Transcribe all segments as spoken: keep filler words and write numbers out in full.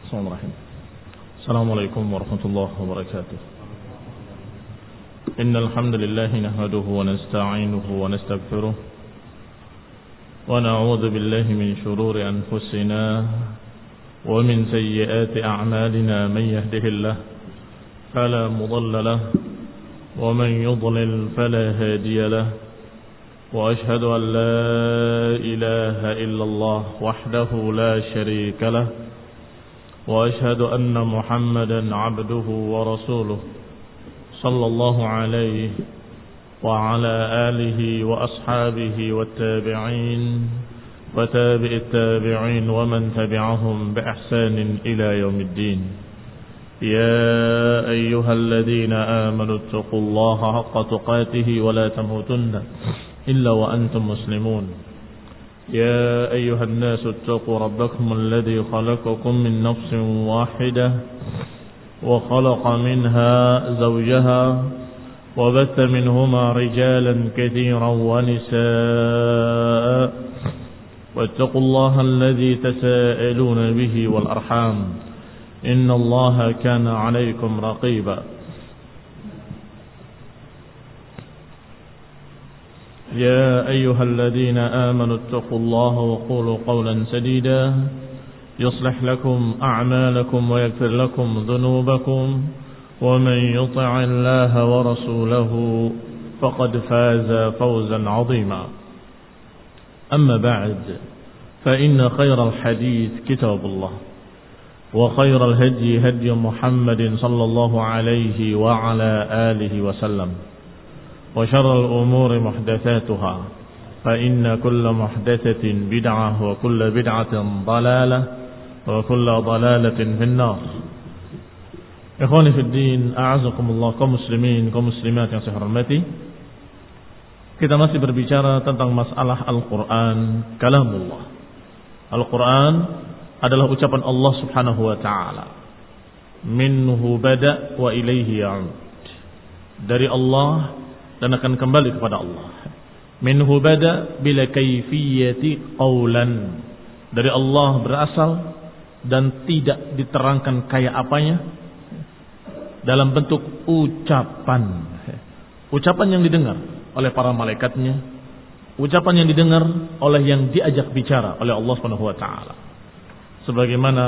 Bismillahirrahmanirrahim. Assalamualaikum warahmatullahi wabarakatuh. Innal hamdalillah nahmaduhu wa nasta'inuhu wa nastaghfiruh wa na'udzu billahi min shururi anfusina wa min sayyiati a'malina man yahdihillahu fala mudilla lahu wa man yudlil fala hadiya lahu wa ashhadu an la ilaha illallah wahdahu la sharika lahu وأشهد أن محمدا عبده ورسوله صلى الله عليه وعلى آله وأصحابه والتابعين وتابع التابعين ومن تبعهم بإحسان إلى يوم الدين. يا أيها الذين آمنوا اتقوا الله حق تقاته ولا تموتن إلا وأنتم مسلمون. يا أيها الناس اتقوا ربكم الذي خلقكم من نفس واحدة وخلق منها زوجها وبث منهما رجالا كثيرا ونساء واتقوا الله الذي تساءلون به والأرحام إن الله كان عليكم رقيبا. يا أيها الذين آمنوا اتقوا الله وقولوا قولا سديدا يصلح لكم أعمالكم ويغفر لكم ذنوبكم ومن يطع الله ورسوله فقد فاز فوزا عظيما. أما بعد فإن خير الحديث كتاب الله وخير الهدي هدي محمد صلى الله عليه وعلى آله وسلم وشر الأمور محدثاتها فإن كل محدثة بدعة وكل بدعة ضلالة وكل ضلالة في النار. Ikhwani fi din, a'azakumullah, kaum muslimin, kaum muslimat yang saya hormati. Kita masih berbicara tentang masalah Al-Quran, kalamullah. Al-Quran adalah ucapan Allah subhanahu wa ta'ala. Minhu bada' wa ilaihi ya'ud. Dari Allah dan akan kembali kepada Allah. Minhu bada bila kayfiyati qawlan. Dari Allah berasal dan tidak diterangkan kayak apanya, dalam bentuk ucapan. Ucapan yang didengar oleh para malaikatnya, ucapan yang didengar oleh yang diajak bicara oleh Allah Subhanahu wa taala. Sebagaimana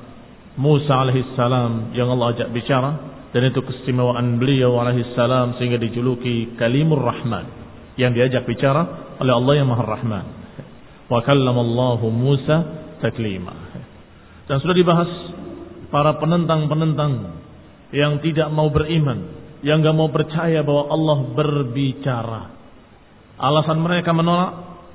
Musa alaihissalam yang Allah ajak bicara, dan itu keistimewaan beliau alaihissalam sehingga dijuluki Kalimur Rahman, yang diajak bicara oleh Allah yang Maha Rahman. Wa kallamallahu Musa taklima. Dan sudah dibahas para penentang-penentang yang tidak mau beriman, yang enggak mau percaya bahwa Allah berbicara. Alasan mereka menolak,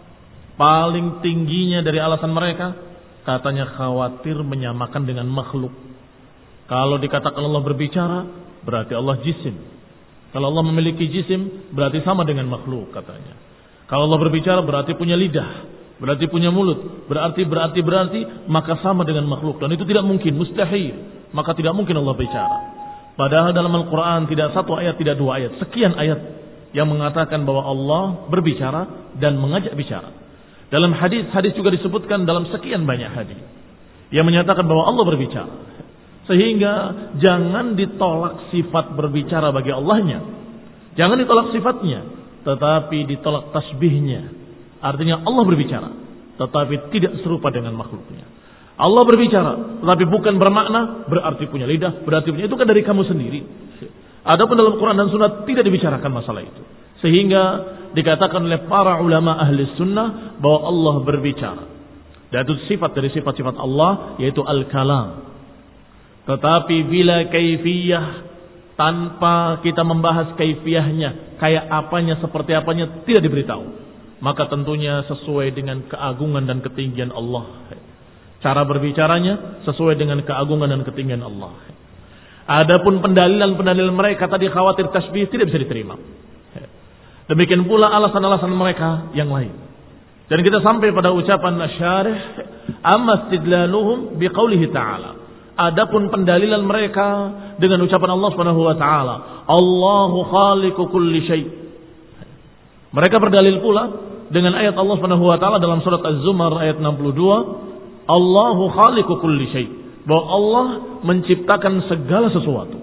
paling tingginya dari alasan mereka, katanya khawatir menyamakan dengan makhluk. Kalau dikatakan Allah berbicara, berarti Allah jisim. Kalau Allah memiliki jisim, berarti sama dengan makhluk katanya. Kalau Allah berbicara, berarti punya lidah, berarti punya mulut, berarti berarti berarti maka sama dengan makhluk. Dan itu tidak mungkin, mustahil. Maka tidak mungkin Allah bicara. Padahal dalam Al-Quran tidak satu ayat, tidak dua ayat, sekian ayat yang mengatakan bahwa Allah berbicara dan mengajak bicara. Dalam hadis-hadis juga disebutkan dalam sekian banyak hadis yang menyatakan bahwa Allah berbicara. Sehingga jangan ditolak sifat berbicara bagi Allahnya. Jangan ditolak sifatnya, tetapi ditolak tasbihnya. Artinya Allah berbicara, tetapi tidak serupa dengan makhluknya. Allah berbicara, tetapi bukan bermakna berarti punya lidah, berarti punya, itu kan dari kamu sendiri. Adapun dalam Quran dan Sunnah tidak dibicarakan masalah itu. Sehingga dikatakan oleh para ulama ahli sunnah bahwa Allah berbicara. Dan itu sifat dari sifat-sifat Allah, yaitu al-kalam. Tetapi bila kaifiyah, tanpa kita membahas kaifiyahnya, kayak apanya, seperti apanya, tidak diberitahu, maka tentunya sesuai dengan keagungan dan ketinggian Allah. Cara berbicaranya sesuai dengan keagungan dan ketinggian Allah. Adapun pendalilan-pendalilan mereka tadi khawatir tasbih, tidak bisa diterima. Demikian pula alasan-alasan mereka yang lain. Dan kita sampai pada ucapan Syarih, amma istidlaluhum biqaulihi ta'ala. Adapun pendalilan mereka dengan ucapan Allah Subhanahu wa taala, Allahu khaliqu kulli syai'. Mereka berdalil pula dengan ayat Allah Subhanahu wa taala dalam surat Az-Zumar ayat enam puluh dua, Allahu khaliqu kulli syai'. bahwa Allah menciptakan segala sesuatu.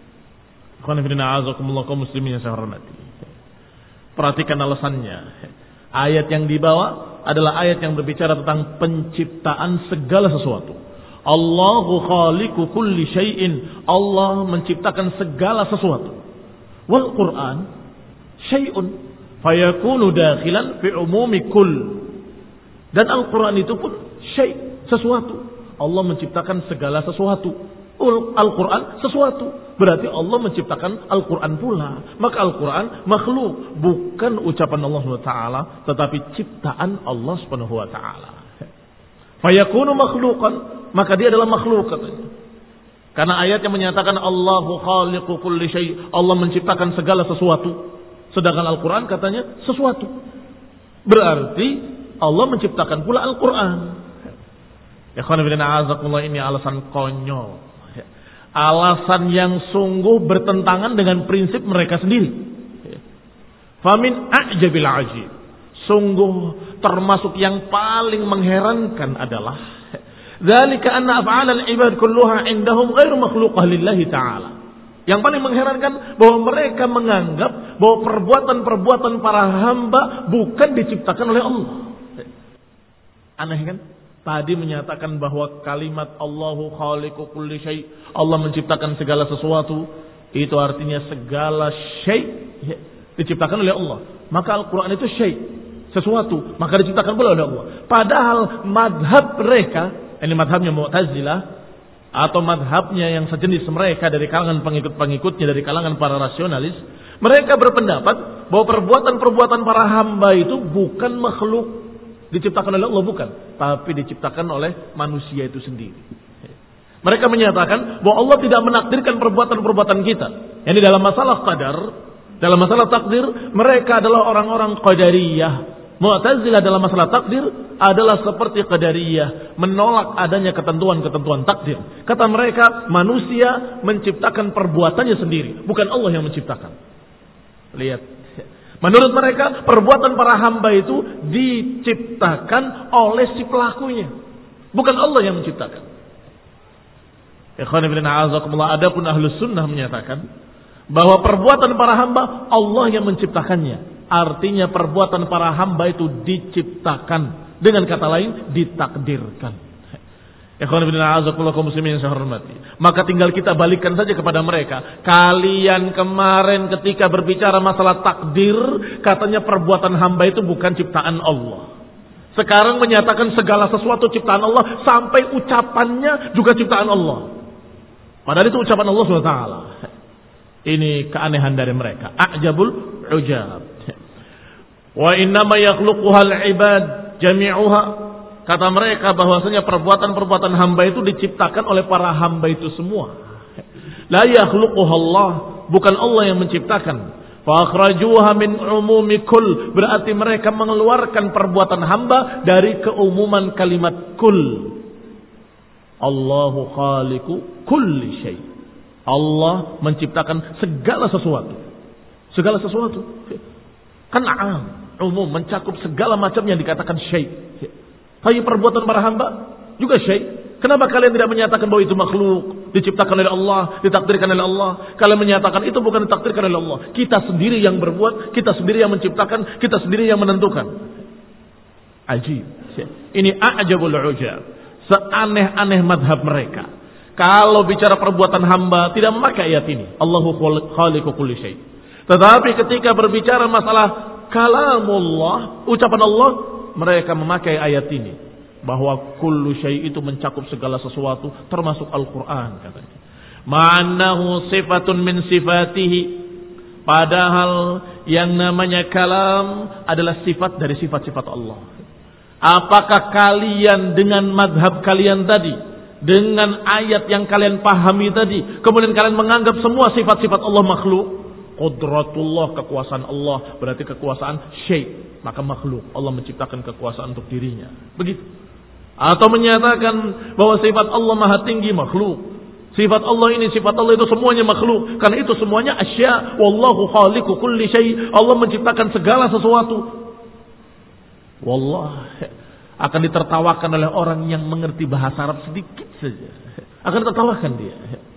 Kaum muslimin yang saya hormati. Perhatikan alasannya. Ayat yang dibawa adalah ayat yang berbicara tentang penciptaan segala sesuatu. Allahu khaliqu kulli syai'in. Allah menciptakan segala sesuatu. Wal Quran syai'un fayakunu dakhilan fi umumi kull. Dan Al-Quran itu pun syai', sesuatu. Allah menciptakan segala sesuatu. Al-Quran sesuatu. Berarti Allah menciptakan Al-Quran pula. Maka Al-Quran makhluk. Bukan ucapan Allah subhanahu wa taala, tetapi ciptaan Allah subhanahu wa taala. Fayakunu makhluqan, maka dia adalah makhluk katanya. Karena ayat yang menyatakan Allahu khaliqu kulli syai', Allah menciptakan segala sesuatu. Sedangkan Al-Quran katanya sesuatu. Berarti Allah menciptakan pula Al-Quran. Ya khonibina ini alasan konyol. Alasan yang sungguh bertentangan dengan prinsip mereka sendiri. Famin a'jabil ajib. Sungguh termasuk yang paling mengherankan adalah dzalika anna af'alal ibad kulluha indahum ghairu makhluqah lillahi ta'ala. Yang paling mengherankan bahwa mereka menganggap bahwa perbuatan-perbuatan para hamba bukan diciptakan oleh Allah. Aneh kan? Tadi menyatakan bahwa kalimat Allahu khaliqu kulli syai', Allah menciptakan segala sesuatu, itu artinya segala syai' diciptakan oleh Allah. Maka Al-Quran itu syai', sesuatu, maka diciptakan pula oleh Allah. Padahal madhab mereka, ini madhabnya Mu'tazilah, atau madhabnya yang sejenis mereka dari kalangan pengikut-pengikutnya, dari kalangan para rasionalis, mereka berpendapat bahwa perbuatan-perbuatan para hamba itu bukan makhluk diciptakan oleh Allah, bukan, tapi diciptakan oleh manusia itu sendiri. Mereka menyatakan bahwa Allah tidak menakdirkan perbuatan-perbuatan kita. Ini dalam masalah qadar, dalam masalah takdir, mereka adalah orang-orang qadariyah. Mu'tazilah dalam masalah takdir adalah seperti qadariyah, menolak adanya ketentuan-ketentuan takdir. Kata mereka, manusia menciptakan perbuatannya sendiri, bukan Allah yang menciptakan. Lihat. Menurut mereka, perbuatan para hamba itu diciptakan oleh si pelakunya, bukan Allah yang menciptakan. Ikhwan fillah a'azakumullah, adapun ahlus sunnah menyatakan bahwa perbuatan para hamba Allah yang menciptakannya. Artinya perbuatan para hamba itu diciptakan, dengan kata lain ditakdirkan. Ikhwan fillah a'azakumullah kaum muslimin yang saya hormati. Maka tinggal kita balikkan saja kepada mereka. Kalian kemarin ketika berbicara masalah takdir, katanya perbuatan hamba itu bukan ciptaan Allah. Sekarang menyatakan segala sesuatu ciptaan Allah, sampai ucapannya juga ciptaan Allah. Padahal itu ucapan Allah subhanahu wa taala. Ini keanehan dari mereka. A'jabul ujab. Wa innama yakhluquhal ibad jami'uha. Kata mereka bahwasanya perbuatan-perbuatan hamba itu diciptakan oleh para hamba itu semua. La yakhluquha Allah, bukan Allah yang menciptakan. Fa akhrajuha min umumi kull, berarti mereka mengeluarkan perbuatan hamba dari keumuman kalimat kull. Allahu khaliqu kulli syai'. Allah menciptakan segala sesuatu. Segala sesuatu. Kan am, umum, mencakup segala macam yang dikatakan syai'. Tapi perbuatan para hamba juga syai'. Kenapa kalian tidak menyatakan bahwa itu makhluk, diciptakan oleh Allah, ditakdirkan oleh Allah? Kalian menyatakan itu bukan ditakdirkan oleh Allah. Kita sendiri yang berbuat, kita sendiri yang menciptakan, kita sendiri yang menentukan. Ajib. Ini a'jabul ujab. Seaneh-aneh madhab mereka. Kalau bicara perbuatan hamba tidak memakai ayat ini. Allahu khaliqu kulli syai'. Tetapi ketika berbicara masalah kalamullah, ucapan Allah, mereka memakai ayat ini, bahwa kullu syai' itu mencakup segala sesuatu, termasuk Al-Quran katanya. Ma'annahu sifatun min sifatihi, padahal yang namanya kalam adalah sifat dari sifat-sifat Allah. Apakah kalian dengan madhab kalian tadi, dengan ayat yang kalian pahami tadi, kemudian kalian menganggap semua sifat-sifat Allah makhluk? Qudratullah, kekuasaan Allah, berarti kekuasaan syai', maka makhluk. Allah menciptakan kekuasaan untuk dirinya. Begitu. Atau menyatakan bahwa sifat Allah maha tinggi, makhluk. Sifat Allah ini, sifat Allah itu semuanya makhluk. Karena itu semuanya asya. Wallahu khaliqu kulli syai'. Allah menciptakan segala sesuatu. Wallah, akan ditertawakan oleh orang yang mengerti bahasa Arab sedikit saja. akan tertawakan dia.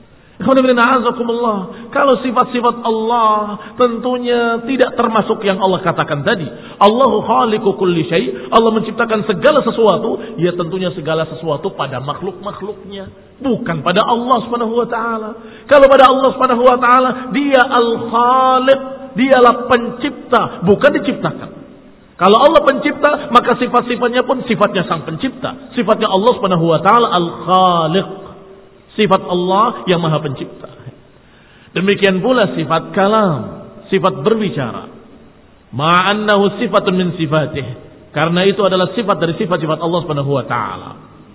Kalau sifat-sifat Allah tentunya tidak termasuk yang Allah katakan tadi. Allahu khaliqu kulli syai', Allah menciptakan segala sesuatu, ya tentunya segala sesuatu pada makhluk-makhluknya, bukan pada Allah Subhanahu wa taala. Kalau pada Allah Subhanahu wa taala, Dia Al-Khaliq, Dialah pencipta, bukan diciptakan. Kalau Allah pencipta, maka sifat-sifatnya pun sifatnya sang pencipta. Sifatnya Allah Subhanahu wa taala Al-Khaliq. Sifat Allah yang maha pencipta. Demikian pula sifat kalam, sifat berbicara. Ma'annahu sifatun min sifatih. Karena itu adalah sifat dari sifat-sifat Allah Subhanahu wa taala.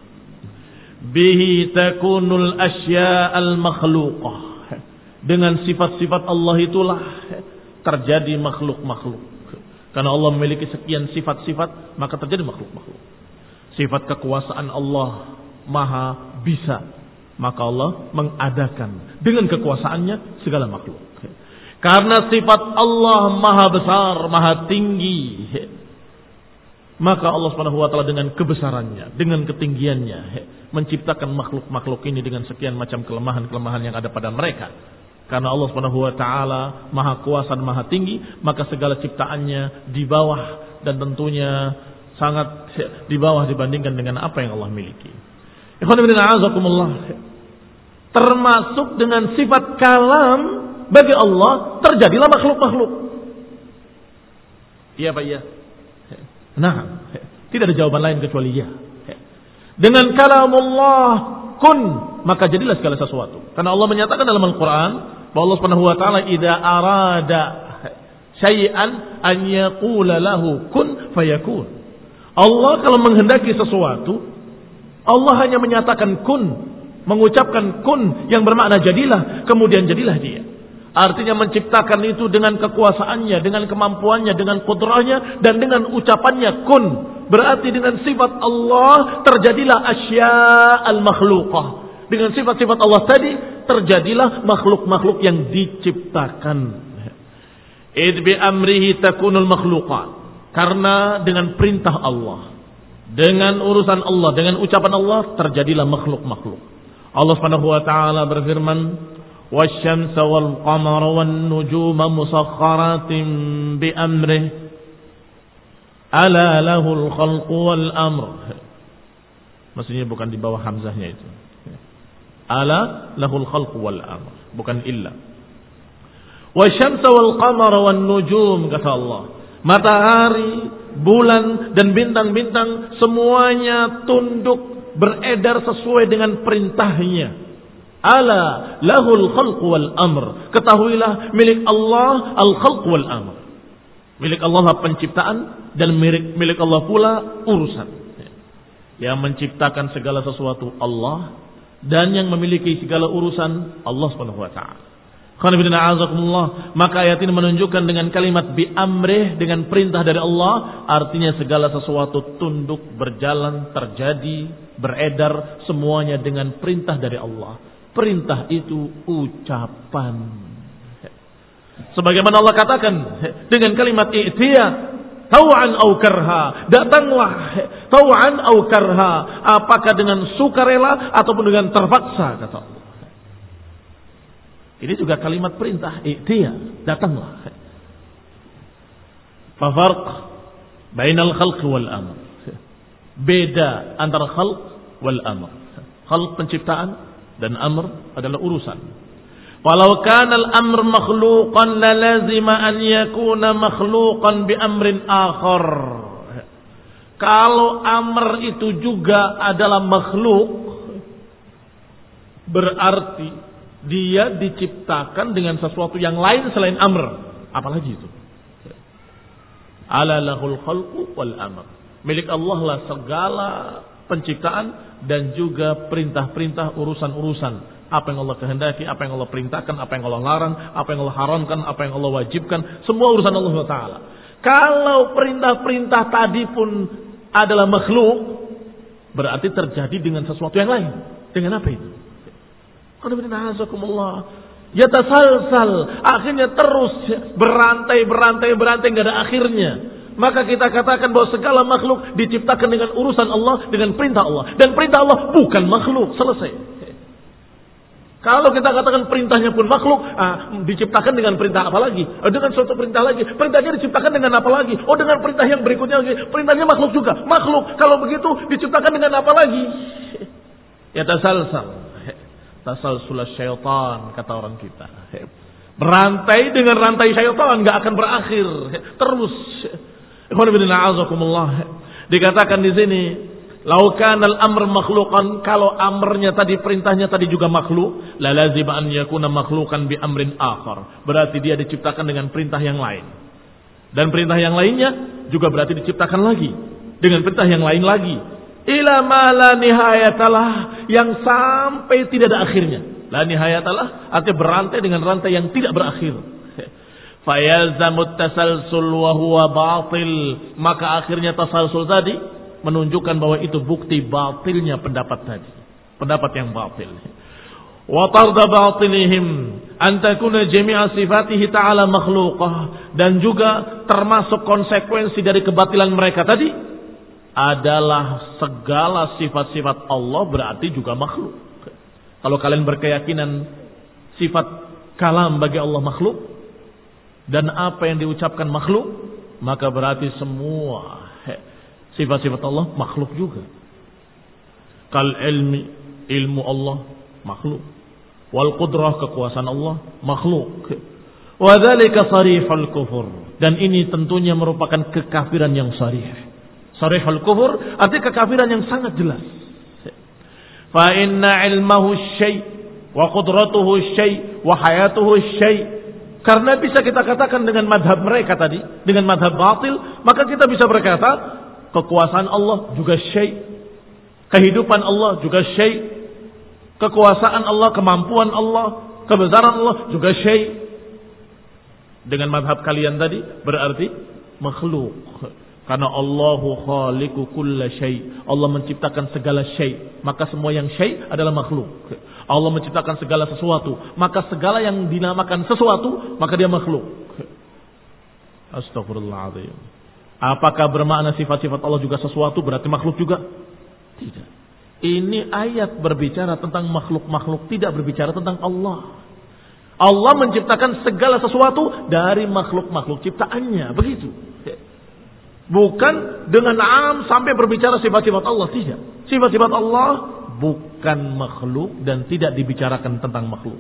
Bihi takunul asya'al makhluqah. Dengan sifat-sifat Allah itulah terjadi makhluk-makhluk. Karena Allah memiliki sekian sifat-sifat, maka terjadi makhluk-makhluk. Sifat kekuasaan Allah maha bisa, maka Allah mengadakan dengan kekuasaannya segala makhluk. Karena sifat Allah maha besar, maha tinggi, maka Allah Subhanahu wa taala dengan kebesarannya, dengan ketinggiannya menciptakan makhluk-makhluk ini dengan sekian macam kelemahan-kelemahan yang ada pada mereka. Karena Allah Subhanahu wa taala maha kuasa dan maha tinggi, maka segala ciptaannya di bawah dan tentunya sangat di bawah dibandingkan dengan apa yang Allah miliki. Termasuk dengan sifat kalam bagi Allah terjadilah makhluk-makhluk. Iya Pak, iya. Nah, tidak ada jawaban lain kecuali ya. Dengan kalamullah kun, maka jadilah segala sesuatu. Karena Allah menyatakan dalam Al-Quran bahwa Allah Subhanahu wa taala idza arada syai'an an yaqula lahu kun fayakun. Allah kalau menghendaki sesuatu, Allah hanya menyatakan kun, mengucapkan kun yang bermakna jadilah, kemudian jadilah dia. Artinya menciptakan itu dengan kekuasaannya, dengan kemampuannya, dengan kudrahnya, dan dengan ucapannya kun. Berarti dengan sifat Allah terjadilah asya'al makhluqah. Dengan sifat-sifat Allah tadi terjadilah makhluk-makhluk yang diciptakan. Id bi amrihi takunul makhluqat. Karena dengan perintah Allah, dengan urusan Allah, dengan ucapan Allah terjadilah makhluk-makhluk. Allah Subhanahu wa taala berfirman, "Wasyamsa wal qamara wan nujuma musakhkharatin bi amrih. Ala lahul khalqu wal amr." Maksudnya bukan di bawah hamzahnya itu. Ala lahul khalqu wal amr, bukan illa. Wasyamsa wal qamara wan nujum, kata Allah. Matahari, bulan dan bintang-bintang semuanya tunduk beredar sesuai dengan perintahnya. Ala lahul khalq wal amr. Ketahuilah milik Allah al khalq wal amr. Milik Allah lah penciptaan dan milik milik Allah pula urusan. Yang menciptakan segala sesuatu Allah dan yang memiliki segala urusan Allah Subhanahu wa taala. Maka ayat ini menunjukkan dengan kalimat bi amrih, dengan perintah dari Allah, artinya segala sesuatu tunduk, berjalan, terjadi, beredar semuanya dengan perintah dari Allah. Perintah itu ucapan. Sebagaimana Allah katakan dengan kalimat i'tiya, tau'an au karha, datanglah tau'an au karha, apakah dengan sukarela ataupun dengan terpaksa, kata Allah. Ini juga kalimat perintah, i'tiya, datanglah. Fafarq bainal khalq wal amr. Beda antara khalq wal amr. Khalq penciptaan dan amr adalah urusan. Walau kana al-amr makhluqan la lazima an yakuna makhluqan bi amrin akhar. Kalau amr itu juga adalah makhluk, berarti dia diciptakan dengan sesuatu yang lain selain amr. Apalagi itu? Ala lahul khalqu wal amr. Milik Allah lah segala penciptaan dan juga perintah-perintah, urusan-urusan. Apa yang Allah kehendaki, apa yang Allah perintahkan, apa yang Allah larang, apa yang Allah haramkan, apa yang Allah wajibkan, semua urusan Allah Taala. Kalau perintah-perintah tadi pun adalah makhluk, berarti terjadi dengan sesuatu yang lain. Dengan apa itu? Yatasalsal, akhirnya terus berantai, berantai, berantai, nggak ada akhirnya. Maka kita katakan bahwa segala makhluk diciptakan dengan urusan Allah, dengan perintah Allah, dan perintah Allah bukan makhluk. Selesai. Kalau kita katakan perintahnya pun makhluk, ah, diciptakan dengan perintah apa lagi? Oh, dengan suatu perintah lagi. Perintahnya diciptakan dengan apa lagi? Oh, dengan perintah yang berikutnya lagi. Perintahnya makhluk juga. Makhluk. Kalau begitu diciptakan dengan apa lagi? Ya tasalsal. Tasalsul syaitan, kata orang kita. Berantai dengan rantai syaitan, nggak akan berakhir. Terus. Dikatakan di sini, laukan al-amr makhluqan, kalau amrnya tadi, perintahnya tadi juga makhluk, la lazim an yakuna makhluqan bi amrin akhar. Berarti dia diciptakan dengan perintah yang lain. Dan perintah yang lainnya juga berarti diciptakan lagi dengan perintah yang lain lagi. Ila ma la nihayatalah, yang sampai tidak ada akhirnya. La nihayatalah artinya berantai dengan rantai yang tidak berakhir. Fayalzamut tasalsul wa huwa batil, maka akhirnya tasalsul tadi menunjukkan bahwa itu bukti batilnya pendapat tadi, pendapat yang batil. Wa tarda batilihim an takuna jami'a sifatihi ta'ala makhluqah, dan juga termasuk konsekuensi dari kebatilan mereka tadi adalah segala sifat-sifat Allah berarti juga makhluk. Kalau kalian berkeyakinan sifat kalam bagi Allah makhluk dan apa yang diucapkan makhluk, maka berarti semua sifat-sifat Allah makhluk juga. Kal ilmi, ilmu Allah makhluk. Wal qudrah, kekuasaan Allah makhluk. Wa dzalika sarihul kufur, dan ini tentunya merupakan kekafiran yang sarih. Sarihul kufur artinya kekafiran yang sangat jelas. Fa inna ilmahu syai' wa qudratuhu syai' wa hayatuhu syai'. Karena bisa kita katakan dengan madhab mereka tadi, dengan madhab batil, maka kita bisa berkata kekuasaan Allah juga syai', kehidupan Allah juga syai', kekuasaan Allah, kemampuan Allah, kebesaran Allah juga syai'. Dengan madhab kalian tadi berarti makhluk. Karena Allahu khaliqu kulla syai', Allah menciptakan segala syai', maka semua yang syai' adalah makhluk. Allah menciptakan segala sesuatu, maka segala yang dinamakan sesuatu, maka dia makhluk. Astagfirullahaladzim. Apakah bermakna sifat-sifat Allah juga sesuatu berarti makhluk juga? Tidak. Ini ayat berbicara tentang makhluk-makhluk, tidak berbicara tentang Allah. Allah menciptakan segala sesuatu dari makhluk-makhluk ciptaannya, begitu. Bukan dengan am sampai berbicara sifat-sifat Allah, tidak. Sifat-sifat Allah bukan makhluk dan tidak dibicarakan tentang makhluk.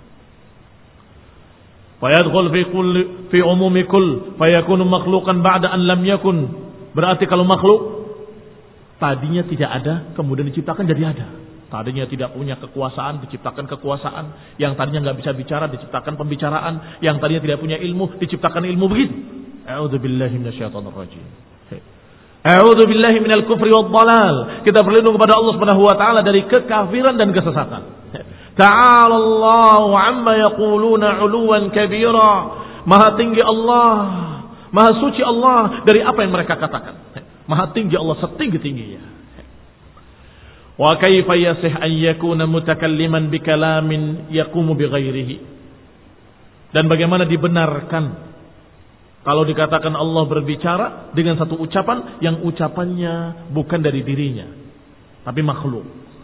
Fayadkhul fi kulli fi umumi kull fayakunu makhluqan ba'da an lam yakun. Berarti kalau makhluk tadinya tidak ada kemudian diciptakan jadi ada. Tadinya tidak punya kekuasaan diciptakan kekuasaan, yang tadinya enggak bisa bicara diciptakan pembicaraan, yang tadinya tidak punya ilmu diciptakan ilmu, begitu. A'udzubillahi minasyaitonir rajim. A'udzubillahi minal kufri wad dhalal. Kita berlindung kepada Allah Subhanahu wa taala dari kekafiran dan kesesatan. Ta'ala Allahu 'amma yaquluna 'uluwan kabira. Maha tinggi Allah, maha suci Allah dari apa yang mereka katakan. Maha tinggi Allah setinggi-tingginya. Wa kaifa yasih an yakuna mutakalliman bi kalamin yaqumu bi ghairihi. Dan bagaimana dibenarkan kalau dikatakan Allah berbicara dengan satu ucapan yang ucapannya bukan dari dirinya tapi makhluk.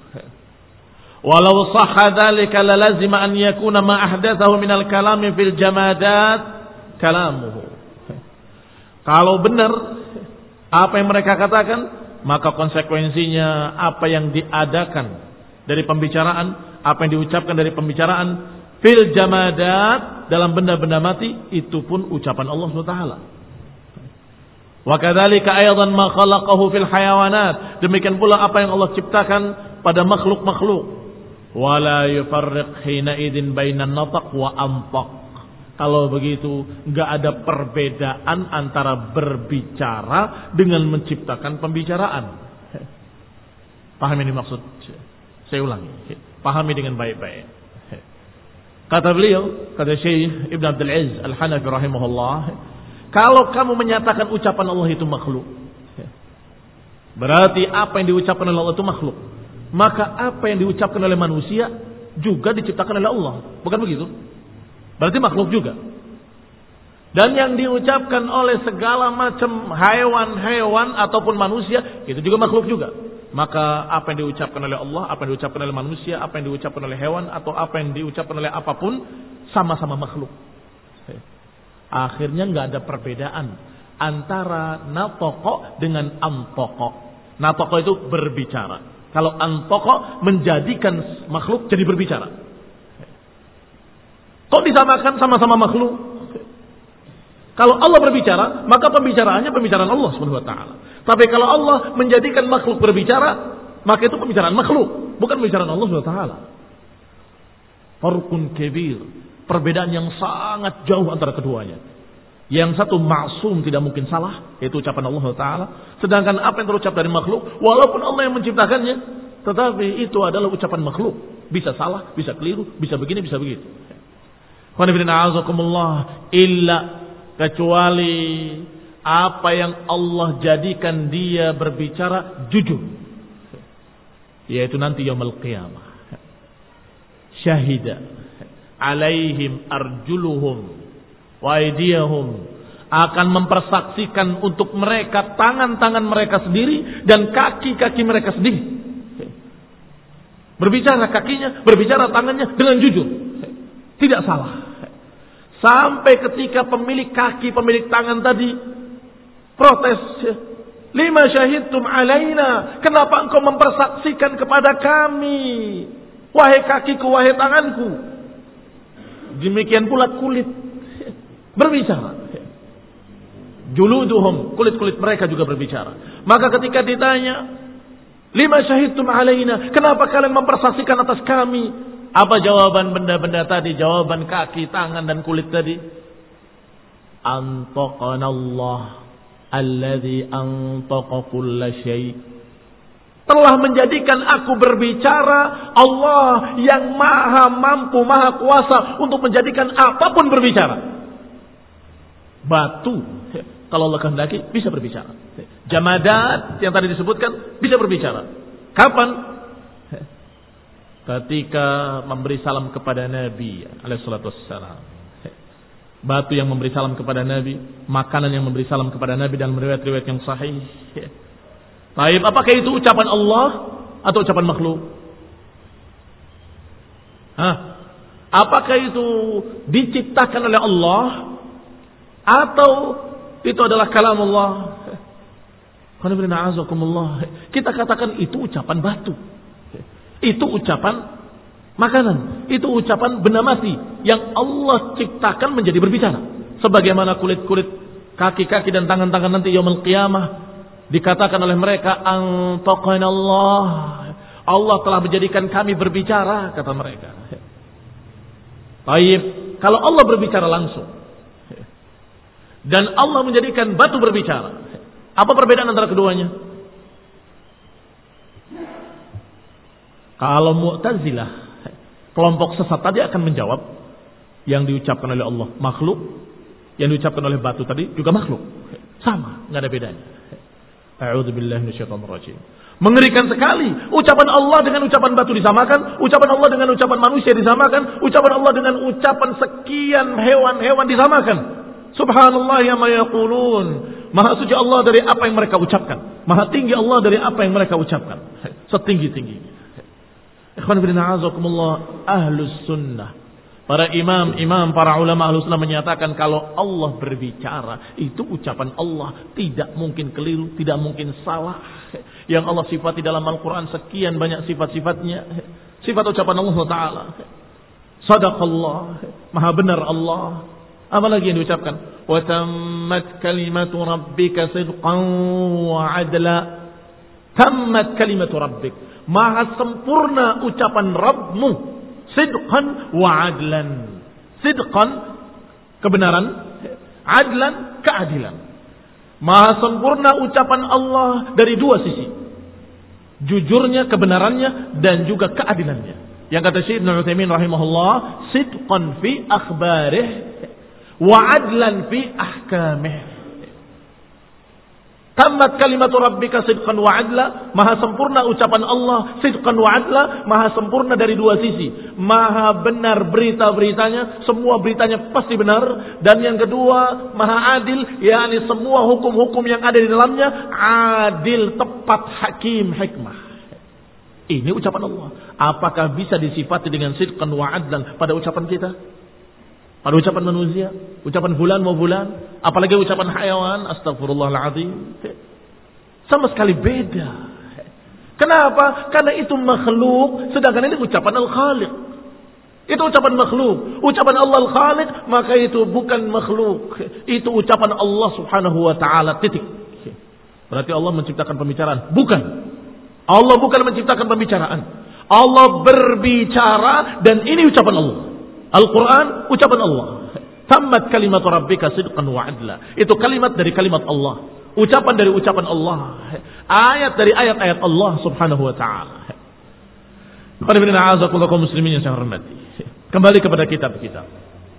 Walau sahha dzalika lalazima an yakuna ma ahdatsahu minal kalami fil jamadat kalamuhu. Kalau benar apa yang mereka katakan, maka konsekuensinya apa yang diadakan dari pembicaraan, apa yang diucapkan dari pembicaraan fil jamadat, dalam benda-benda mati, itu pun ucapan Allah subhanahu wa taala. Wa kadzalika aidan ma khalaqahu fil hayawanat, demikian pula apa yang Allah ciptakan pada makhluk-makhluk. Wala yufarriq hina idzin bainan nataq wa anfaq. Kalau begitu enggak ada perbedaan antara berbicara dengan menciptakan pembicaraan. Pahami ini maksud? Saya ulangi. Pahami dengan baik-baik. Kata beliau, kata Syekh Ibn Abdul Aziz Al-Hanafi rahimahullah, kalau kamu menyatakan ucapan Allah itu makhluk, berarti apa yang diucapkan oleh Allah itu makhluk. Maka apa yang diucapkan oleh manusia juga diciptakan oleh Allah. Bukan begitu? Berarti makhluk juga. Dan yang diucapkan oleh segala macam hewan-hewan ataupun manusia, itu juga makhluk juga. Maka apa yang diucapkan oleh Allah, apa yang diucapkan oleh manusia, apa yang diucapkan oleh hewan, atau apa yang diucapkan oleh apapun, sama-sama makhluk. Akhirnya nggak ada perbedaan antara natoko dengan antoko. Natoko itu berbicara. Kalau antoko menjadikan makhluk jadi berbicara. Kok disamakan sama-sama makhluk? Kalau Allah berbicara, maka pembicaraannya pembicaraan Allah subhanahu wa taala. Tapi kalau Allah menjadikan makhluk berbicara, maka itu pembicaraan makhluk, bukan pembicaraan Allah subhanahu wa taala. Farqun kabir, perbedaan yang sangat jauh antara keduanya. Yang satu maksum, tidak mungkin salah, yaitu ucapan Allah subhanahu wa taala. Sedangkan apa yang terucap dari makhluk, walaupun Allah yang menciptakannya, tetapi itu adalah ucapan makhluk. Bisa salah, bisa keliru, bisa begini, bisa begitu. Illa kecuali apa yang Allah jadikan dia berbicara jujur, yaitu nanti yaumul qiyamah. Syahida alaihim arjuluhum wa aydiyahum, akan mempersaksikan untuk mereka tangan-tangan mereka sendiri dan kaki-kaki mereka sendiri. Berbicara kakinya, berbicara tangannya dengan jujur, tidak salah. Sampai ketika pemilik kaki, pemilik tangan tadi protes, lima syahidtum alaina, kenapa engkau mempersaksikan kepada kami, wahai kakiku, wahai tanganku. Demikian pula kulit berbicara, juluduhum, kulit-kulit mereka juga berbicara. Maka ketika ditanya, lima syahidtum alaina, kenapa kalian mempersaksikan atas kami? Apa jawaban benda-benda tadi? Jawaban kaki, tangan dan kulit tadi. Antaqanallah alladzi antaqa kulla syai'. Telah menjadikan aku berbicara Allah yang maha mampu, maha kuasa untuk menjadikan apapun berbicara. Batu, kalau Allah kehendaki bisa berbicara. Jamadat yang tadi disebutkan bisa berbicara. Kapan? Ketika memberi salam kepada Nabi alaihi salatu wassalam. Batu yang memberi salam kepada Nabi, makanan yang memberi salam kepada Nabi dalam riwayat-riwayat yang sahih. Baik, apakah itu ucapan Allah atau ucapan makhluk? Hah? Apakah itu diciptakan oleh Allah atau itu adalah kalam Allah? Kita katakan itu ucapan batu. Itu ucapan makanan, itu ucapan benda mati yang Allah ciptakan menjadi berbicara. Sebagaimana kulit-kulit kaki-kaki dan tangan-tangan nanti yaumul qiyamah dikatakan oleh mereka, antaqanallah, Allah telah menjadikan kami berbicara, kata mereka. Baik, kalau Allah berbicara langsung dan Allah menjadikan batu berbicara, apa perbedaan antara keduanya? Kalau Mu'tazilah, kelompok sesat tadi akan menjawab, yang diucapkan oleh Allah makhluk, yang diucapkan oleh batu tadi juga makhluk. Sama, nggak ada bedanya. A'udzubillahi minasyaitonir rajim. Mengerikan sekali, ucapan Allah dengan ucapan batu disamakan, ucapan Allah dengan ucapan manusia disamakan, ucapan Allah dengan ucapan sekian hewan-hewan disamakan. Subhanallah ya ma yaqulun. Maha suci Allah dari apa yang mereka ucapkan. Maha tinggi Allah dari apa yang mereka ucapkan. Setinggi-tingginya. Ikhwan fillah azakumullah, ahlus sunnah, para imam-imam, para ulama ahlus sunnah menyatakan kalau Allah berbicara, itu ucapan Allah, tidak mungkin keliru, tidak mungkin salah. Yang Allah sifati dalam Al-Quran sekian banyak sifat-sifatnya, sifat ucapan Allah Ta'ala. Sadaqallah, maha benar Allah. Apa lagi yang diucapkan? Wa tammat kalimatu rabbika sidqan wa adla. Tammat kalimatu rabbik, maha sempurna ucapan Rabbmu, sidqan wa adlan. Sidqan, kebenaran, adlan, keadilan. Maha sempurna ucapan Allah dari dua sisi, jujurnya, kebenarannya, dan juga keadilannya. Yang kata Syekh Ibnu Utsaimin rahimahullah, sidqan fi akhbarih wa adlan fi ahkamih. Tammat kalimatu rabbika sidqan wa adla, maha sempurna ucapan Allah sidqan wa adla, maha sempurna dari dua sisi. Maha benar berita-beritanya, semua beritanya pasti benar. Dan yang kedua, maha adil, yakni semua hukum-hukum yang ada di dalamnya adil, tepat, hakim, hikmah. Ini ucapan Allah. Apakah bisa disifati dengan sidqan wa adlan pada ucapan kita? Pada ucapan manusia? Ucapan fulan mau fulan? Apalagi ucapan hayawan? Astagfirullahaladzim. Sama sekali beda. Kenapa? Karena itu makhluk, sedangkan ini ucapan Al-Khaliq. Itu ucapan makhluk. Ucapan Allah Al-Khaliq, maka itu bukan makhluk. Itu ucapan Allah Subhanahu wa taala, titik. Berarti Allah menciptakan pembicaraan? Bukan. Allah bukan menciptakan pembicaraan. Allah berbicara dan ini ucapan Allah. Al-Quran ucapan Allah. Tammat kalimat rabbika sidqan wa adla. Itu kalimat dari kalimat Allah. Ucapan dari ucapan Allah. Ayat dari ayat-ayat Allah Subhanahu wa ta'ala. Qul muslimin yang saya hormati. Kembali kepada kitab-kitab.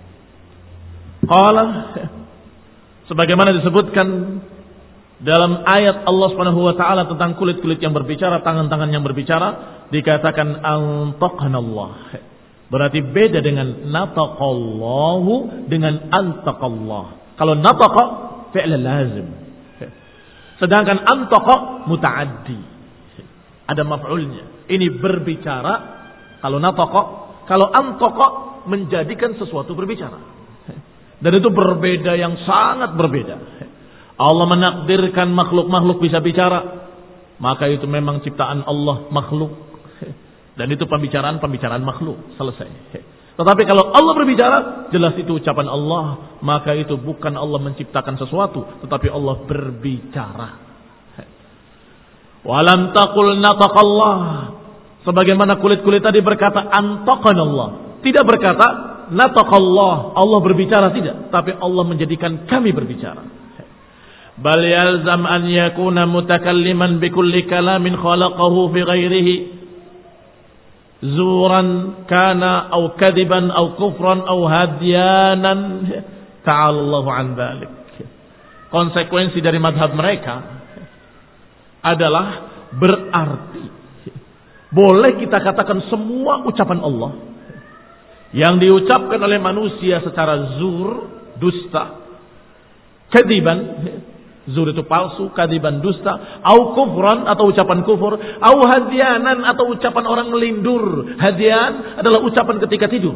Qala sebagaimana disebutkan dalam ayat Allah Subhanahu wa taala tentang kulit-kulit yang berbicara, tangan-tangan yang berbicara, dikatakan antaqanallah. Berarti beda dengan nataqallahu dengan antaqallah. Kalau nataqa fi'l lazim. Sedangkan antaqa muta'addi. Ada maf'ulnya. Ini berbicara kalau nataqa, kalau antaqa menjadikan sesuatu berbicara. Dan itu berbeda yang sangat berbeda. Allah menakdirkan makhluk-makhluk bisa bicara, maka itu memang ciptaan Allah makhluk. Dan itu pembicaraan-pembicaraan makhluk. Selesai. Tetapi kalau Allah berbicara, jelas itu ucapan Allah. Maka itu bukan Allah menciptakan sesuatu, tetapi Allah berbicara. Walam taqul nataqallah. Sebagaimana kulit-kulit tadi berkata antaqanallah. Tidak berkata nataqallah. Allah berbicara, tidak. Tapi Allah menjadikan kami berbicara. Bal yalzam an yakuna mutakalliman bikulli kalamin khalaqahu fi ghairihi zuran kana aw kadiban aw kufran aw hadyanan ta'ala Allahu an dzalik. Konsekuensi dari madhab mereka adalah berarti boleh kita katakan semua ucapan Allah yang diucapkan oleh manusia secara zur, dusta, kadiban, zur itu palsu, kadiban dusta, au kufran atau ucapan kufur, au hadyanan atau ucapan orang melindur. Hadyan adalah ucapan ketika tidur.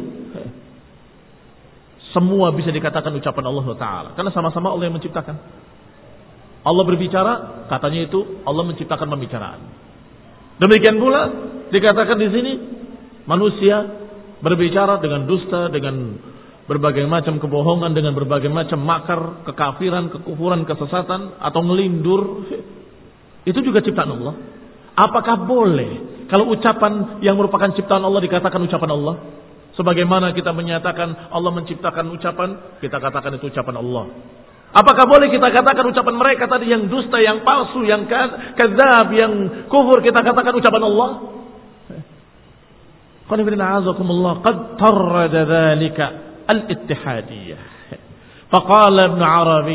Semua bisa dikatakan ucapan Allah Taala karena sama-sama Allah yang menciptakan. Allah berbicara, katanya itu Allah menciptakan pembicaraan. Demikian pula dikatakan di sini manusia berbicara dengan dusta, dengan berbagai macam kebohongan, dengan berbagai macam makar, kekafiran, kekufuran, kesesatan, atau ngelindur. Itu juga ciptaan Allah. Apakah boleh kalau ucapan yang merupakan ciptaan Allah dikatakan ucapan Allah? Sebagaimana kita menyatakan Allah menciptakan ucapan, kita katakan itu ucapan Allah. Apakah boleh kita katakan ucapan mereka tadi yang dusta, yang palsu, yang kadzab, yang kufur, kita katakan ucapan Allah? Qad tarrada dzalika al-ittihadiyah. Faqala Ibn Arabi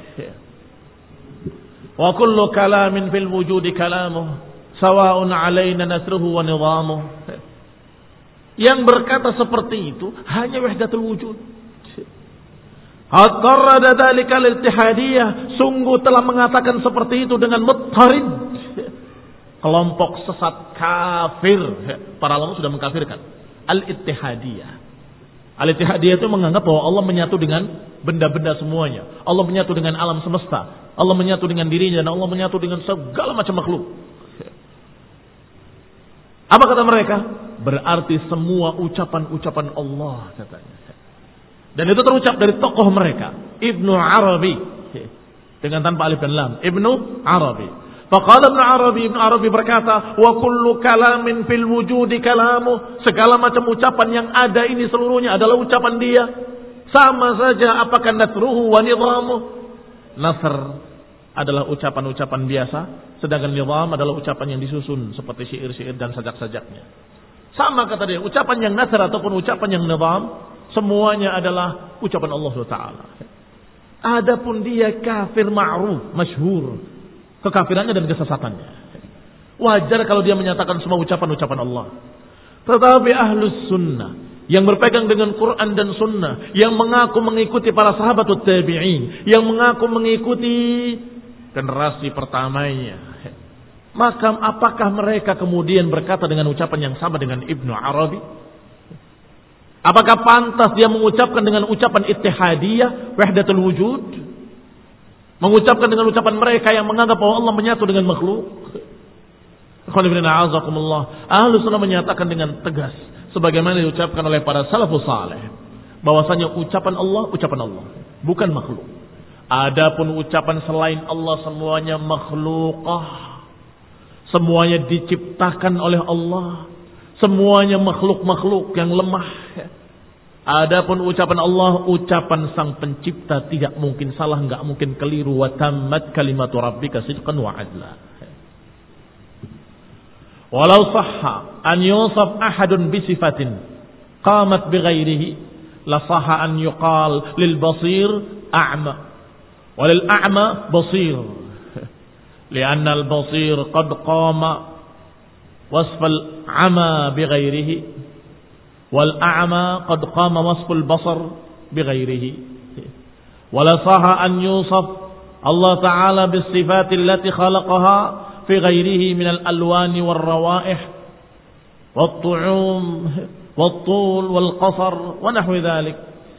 wa kullu kalamin fil wujudi kalamuh sawa'un 'alaina nasruhu wa nizamuh. Yang berkata seperti itu hanya wahdatul wujud. At-tarrada dzalika al-ittihadiyah, sungguh telah mengatakan seperti itu dengan muttarid. Kelompok sesat kafir, para ulama sudah mengkafirkan al-ittihadiyah. Al-ittihadiyah itu menganggap bahwa Allah menyatu dengan benda-benda semuanya. Allah menyatu dengan alam semesta. Allah menyatu dengan dirinya dan Allah menyatu dengan segala macam makhluk. Apa kata mereka? Berarti semua ucapan-ucapan Allah katanya. Dan itu terucap dari tokoh mereka, Ibnu Arabi, dengan tanpa alif dan lam. Ibnu Arabi. Faqala Ibnu Arabi, Ibnu Arabi berkata, wa kullu kalamin fil wujudi kalamu. Segala macam ucapan yang ada ini seluruhnya adalah ucapan dia. Sama saja apakah nasruhu wa nidhamu. Nasr adalah ucapan-ucapan biasa, sedangkan nidham adalah ucapan yang disusun seperti syair-syair dan sajak-sajaknya. Sama kata dia, ucapan yang nasr ataupun ucapan yang nidham, semuanya adalah ucapan Allah Taala. Adapun dia kafir ma'ruf, masyhur, kekafirannya dan kesesatannya. Wajar kalau dia menyatakan semua ucapan-ucapan Allah. Tetapi ahlus sunnah yang berpegang dengan Quran dan sunnah, yang mengaku mengikuti para sahabat tabi'in, yang mengaku mengikuti generasi pertamanya, Maka apakah mereka kemudian berkata dengan ucapan yang sama dengan Ibnu Arabi? Apakah pantas dia mengucapkan dengan ucapan ittihadiyah, wahdatul wujud? Mengucapkan dengan ucapan mereka yang menganggap bahwa Allah menyatu dengan makhluk? Ahlu sunnah menyatakan dengan tegas, sebagaimana diucapkan oleh para salafus saleh, bahwasanya ucapan Allah, ucapan Allah, bukan makhluk. Adapun ucapan selain Allah semuanya makhlukah. Semuanya diciptakan oleh Allah. Semuanya makhluk-makhluk yang lemah. Adapun ucapan Allah, ucapan sang pencipta, tidak mungkin salah, enggak mungkin keliru. Wa tammat kalimatu rabbika sidqan wa adla. Walau sahha an yusaf ahadun bi sifatin qamat bi ghairihi la sahha an yuqal lil basir a'ma wa lil a'ma basir. لأن البصير قد قام وصف العمى بغيره والأعمى قد قام وصف البصر بغيره ولا صح أن يوصف الله تعالى بالصفات التي خلقها في غيره من الألوان والروائح والطعوم والطول والقصر ونحو ذلك.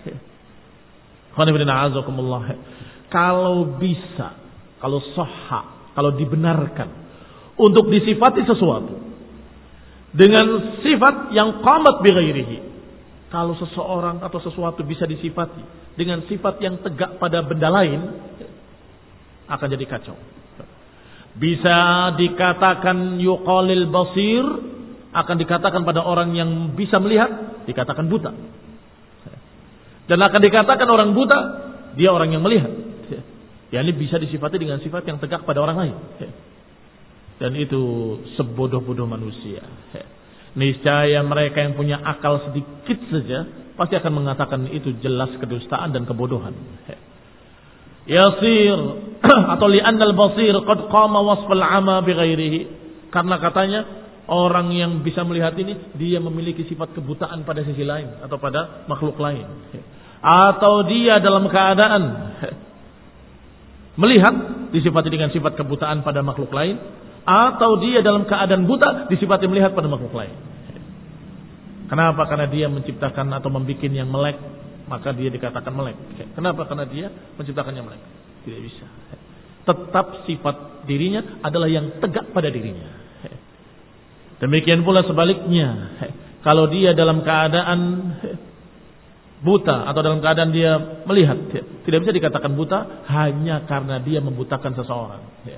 Kalau bisa, kalau sahha, kalau dibenarkan untuk disifati sesuatu dengan sifat yang qamat bi ghairihi. Kalau seseorang atau sesuatu bisa disifati dengan sifat yang tegak pada benda lain, akan jadi kacau. Bisa dikatakan yuqalil basir, akan dikatakan pada orang yang bisa melihat, dikatakan buta. Dan akan dikatakan orang buta, dia orang yang melihat. Ya, ini bisa disifati dengan sifat yang tegak pada orang lain. Dan itu sebodoh-bodoh manusia. Niscaya mereka yang punya akal sedikit saja pasti akan mengatakan itu jelas kedustaan dan kebodohan. Yasir atau li'annal basir qad qama wasfal 'ama bighairihi, karena katanya orang yang bisa melihat ini dia memiliki sifat kebutaan pada sisi lain atau pada makhluk lain. Atau dia dalam keadaan melihat disifati dengan sifat kebutaan pada makhluk lain, atau dia dalam keadaan buta disifati melihat pada makhluk lain. Kenapa? Karena dia menciptakan atau membuat yang melek, maka dia dikatakan melek. Kenapa? Karena dia menciptakan yang melek. Tidak bisa. Tetap sifat dirinya adalah yang tegak pada dirinya. Demikian pula sebaliknya, kalau dia dalam keadaan buta atau dalam keadaan dia melihat, tidak bisa dikatakan buta hanya karena dia membutakan seseorang.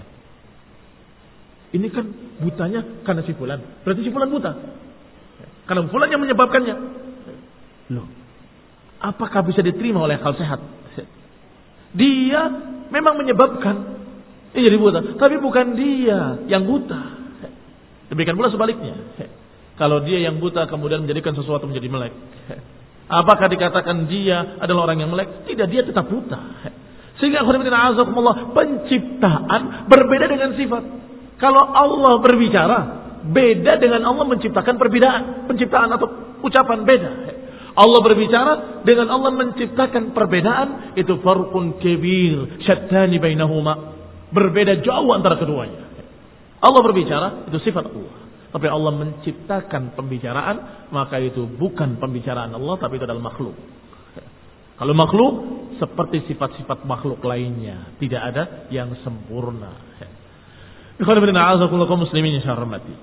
Ini kan butanya karena si fulan, berarti si fulan buta karena fulan yang menyebabkannya. Loh, apakah bisa diterima oleh akal sehat? Dia memang menyebabkan ini jadi buta, tapi bukan dia yang buta. Demikian pula sebaliknya, kalau dia yang buta kemudian menjadikan sesuatu menjadi melek, apakah dikatakan dia adalah orang yang melek? Tidak, dia tetap buta. Sehingga penciptaan berbeda dengan sifat. Kalau Allah berbicara, beda dengan Allah menciptakan perbedaan. Penciptaan atau ucapan beda. Allah berbicara dengan Allah menciptakan perbedaan. Itu farqun kabir, syattani bainahuma. Berbeda jauh antara keduanya. Allah berbicara, itu sifat Allah. Tapi Allah menciptakan pembicaraan, maka itu bukan pembicaraan Allah, tapi itu adalah makhluk. Kalau makhluk, seperti sifat-sifat makhluk lainnya. Tidak ada yang sempurna. Ikhwan fillah, a'azakumullah kaum muslimin yang saya hormati.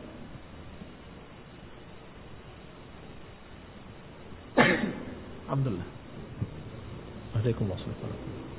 Alhamdulillah. Waalaikumsalam.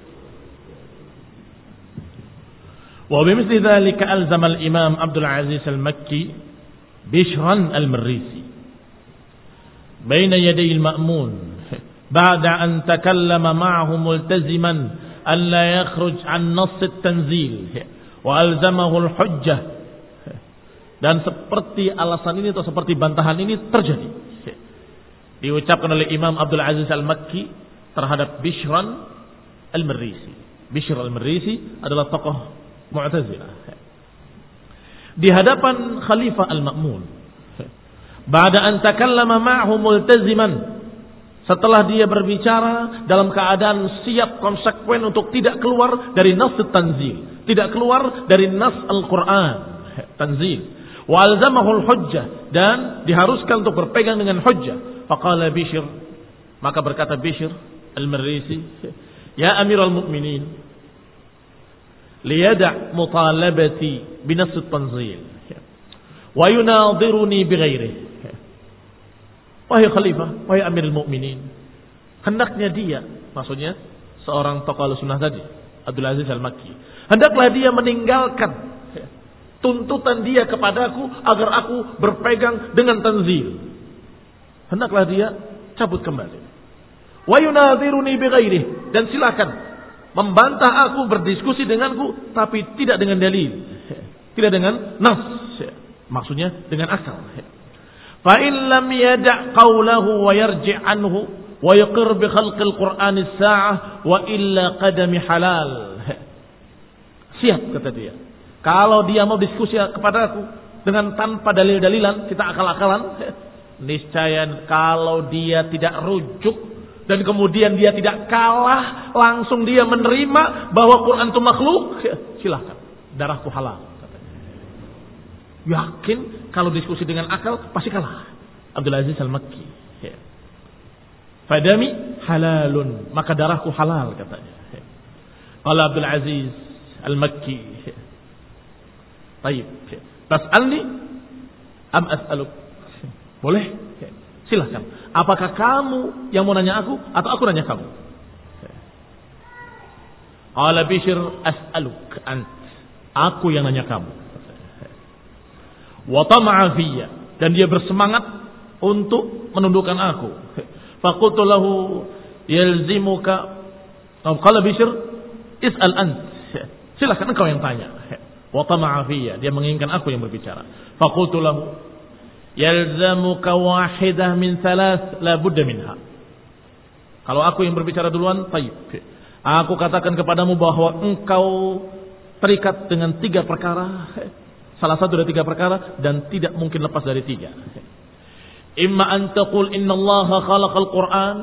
Wa bimithli dzalika alzama al-Imam Abdul Aziz al-Makki بشرا المريسي بين يدي المأمون بعد أن تكلم معه ملتزما أن لا يخرج عن نص التنزيل وألزمه الحجة. Dan seperti alasan ini atau seperti bantahan ini terjadi, diucapkan oleh Imam Abdul Aziz al-Makki terhadap Bishran al-Marrisi. Bishr al-Marrisi adalah tokoh Mu'tazilah di hadapan Khalifah Al-Ma'mun. Ba'da an takallama ma'hu multaziman, setelah dia berbicara dalam keadaan siap konsekuen untuk tidak keluar dari nas tanzil, tidak keluar dari nas Al-Quran. tanzil. Wa alzamahul hujjah, dan diharuskan untuk berpegang dengan hujjah. Faqala Bishr, maka berkata Bishr al-Marisi, ya Amirul Mukminin, liyada' mutalabati binas at-tanzil wa yunadhiruni bighairihi. Wahai khalifah, wahai Amirul Mukminin, hendaknya dia, maksudnya seorang tokoh sunnah tadi, Abdul Aziz Al-Makki, hendaklah dia meninggalkan tuntutan dia kepadaku agar aku berpegang dengan tanzil. Hendaklah dia cabut kembali. Wa yunadhiruni bighairihi, dan silakan membantah aku, berdiskusi denganku, tapi tidak dengan dalil, tidak dengan nas, maksudnya dengan akal. Fa in lam yada' qawlahu wa yarji' anhu wa yaqir bi khalqil Qur'an as-sa'ah wa illa qadami halal. Siap, kata dia. Kalau dia mau diskusi kepada aku dengan tanpa dalil-dalilan, kita akal-akalan, niscaya kalau dia tidak rujuk dan kemudian dia tidak kalah, langsung dia menerima bahwa Quran itu makhluk, silahkan, darahku halal. Yakin kalau diskusi dengan akal pasti kalah. Abdul Aziz Al-Makki. Fadami halalun, maka darahku halal, katanya. Qala Abdul Aziz Al-Makki, baik, tas'alni am as'aluk? Boleh? Silahkan. Apakah kamu yang mau nanya aku atau aku nanya kamu? Qala Bishr as'aluk ant. Aku yang nanya kamu. Wa tama'a fiyya, dan dia bersemangat untuk menundukkan aku. Faqultu lahu yalzimuka, qala Bishr is'al ant. Silakan engkau yang tanya. Wa tama'a fiyya, dia menginginkan aku yang berbicara. Faqultu lahu yalzamuka wahidah min thalath la budda minha. Kalau aku yang berbicara duluan, baik. Aku katakan kepadamu bahwa engkau terikat dengan tiga perkara. Salah satu dari tiga perkara dan tidak mungkin lepas dari tiga. Imma an taqul inna Allah khalaqal Qur'an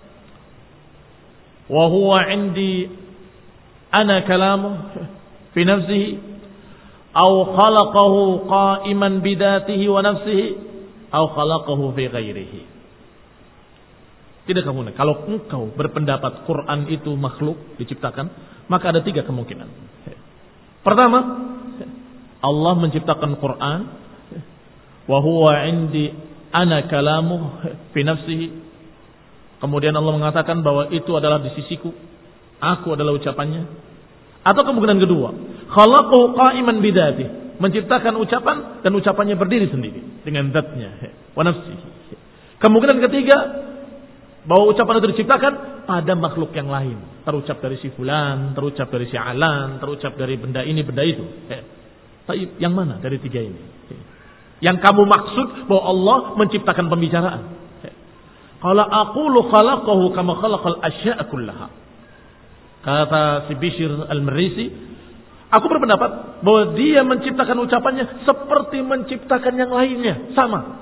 wa huwa 'indi ana kalamuh fi nafsihi aw khalaqahu qa'iman bidatihi wa nafsihi aw khalaqahu fi ghairihi. Tidak kamu, kalau engkau berpendapat Quran itu makhluk, diciptakan, maka ada tiga kemungkinan. Pertama, Allah menciptakan Quran, wa huwa 'indi ana kalamuh fi nafsihi. Kemudian Allah mengatakan bahwa itu adalah di sisiku, aku adalah ucapannya. Atau kemungkinan kedua, khalaqahu qa'iman bidatihi, menciptakan ucapan dan ucapannya berdiri sendiri dengan zatnya, wa nafsihi. Kemungkinan ketiga, bahwa ucapan itu diciptakan pada makhluk yang lain, terucap dari si fulan, terucap dari si alan, terucap dari benda ini, benda itu. Tapi yang mana dari tiga ini? Yang kamu maksud bahwa Allah menciptakan pembicaraan? Qala aqulu khalaqahu kama khalaqal asya'a kullaha. Kata si Bishr Al-Marisi, aku berpendapat bahwa dia menciptakan ucapannya seperti menciptakan yang lainnya, sama.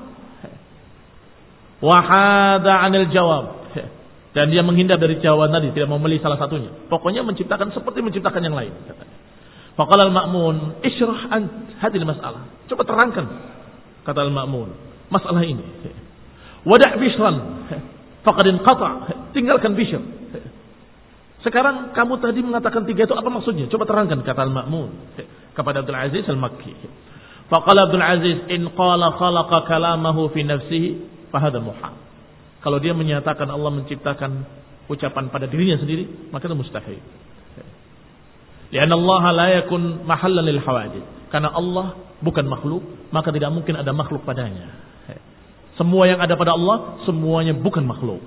Wa hada 'anil jawab, dan dia menghindar dari jawaban tadi, tidak mau memilih salah satunya. Pokoknya menciptakan seperti menciptakan yang lain, katanya. Faqala al-Ma'mun, isyrah ant hadhihi al-mas'alah. Coba terangkan, kata al-Ma'mun, masalah ini. Wada' Bishran faqad inqata', tinggalkan Bishr. Sekarang kamu tadi mengatakan tiga itu apa maksudnya? Coba terangkan, kata al-Ma'mun kepada Abdul Aziz Al-Makki. Faqala Abdul Aziz, in qala khalaqa kalamahu fi nafsihi fa hadha muhal. Kalau dia menyatakan Allah menciptakan ucapan pada dirinya sendiri, maka itu mustahil. Lianna Allah la yakun mahallan lil hawadith. Karena Allah bukan makhluk, maka tidak mungkin ada makhluk padanya. Semua yang ada pada Allah semuanya bukan makhluk.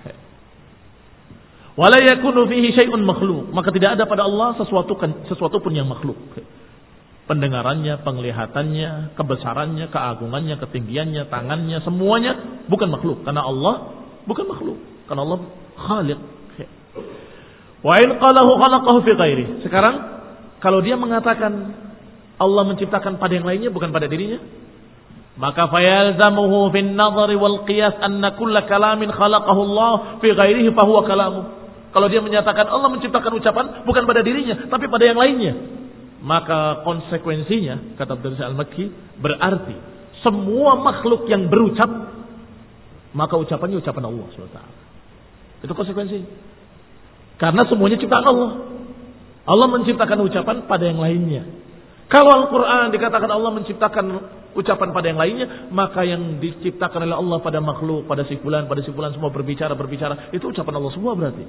Wala yakunu fihi syai'un makhluk, maka tidak ada pada Allah sesuatu sesuatu pun yang makhluk. Pendengarannya, penglihatannya, kebesarannya, keagungannya, ketinggiannya, tangannya, semuanya bukan makhluk. Karena Allah bukan makhluk. Karena Allah khaliq. Wa in qalahu khalaqahu fi ghairi. Sekarang kalau dia mengatakan Allah menciptakan pada yang lainnya bukan pada dirinya, maka fayalzamuhu fin nadhari wal qiyas anna kulla kalamin khalaqahu Allah fi ghairihi fa huwa kalamu. Kalau dia menyatakan Allah menciptakan ucapan bukan pada dirinya tapi pada yang lainnya, maka konsekuensinya, kata Abdul Aziz Al-Makki, berarti semua makhluk yang berucap, maka ucapannya ucapan Allah subhanahu wa taala. Itu konsekuensinya. Karena semuanya ciptaan Allah. Allah menciptakan ucapan pada yang lainnya. Kalau Al-Quran dikatakan Allah menciptakan ucapan pada yang lainnya, maka yang diciptakan oleh Allah pada makhluk, pada si fulan, pada si fulan semua berbicara, berbicara. Itu ucapan Allah semua berarti.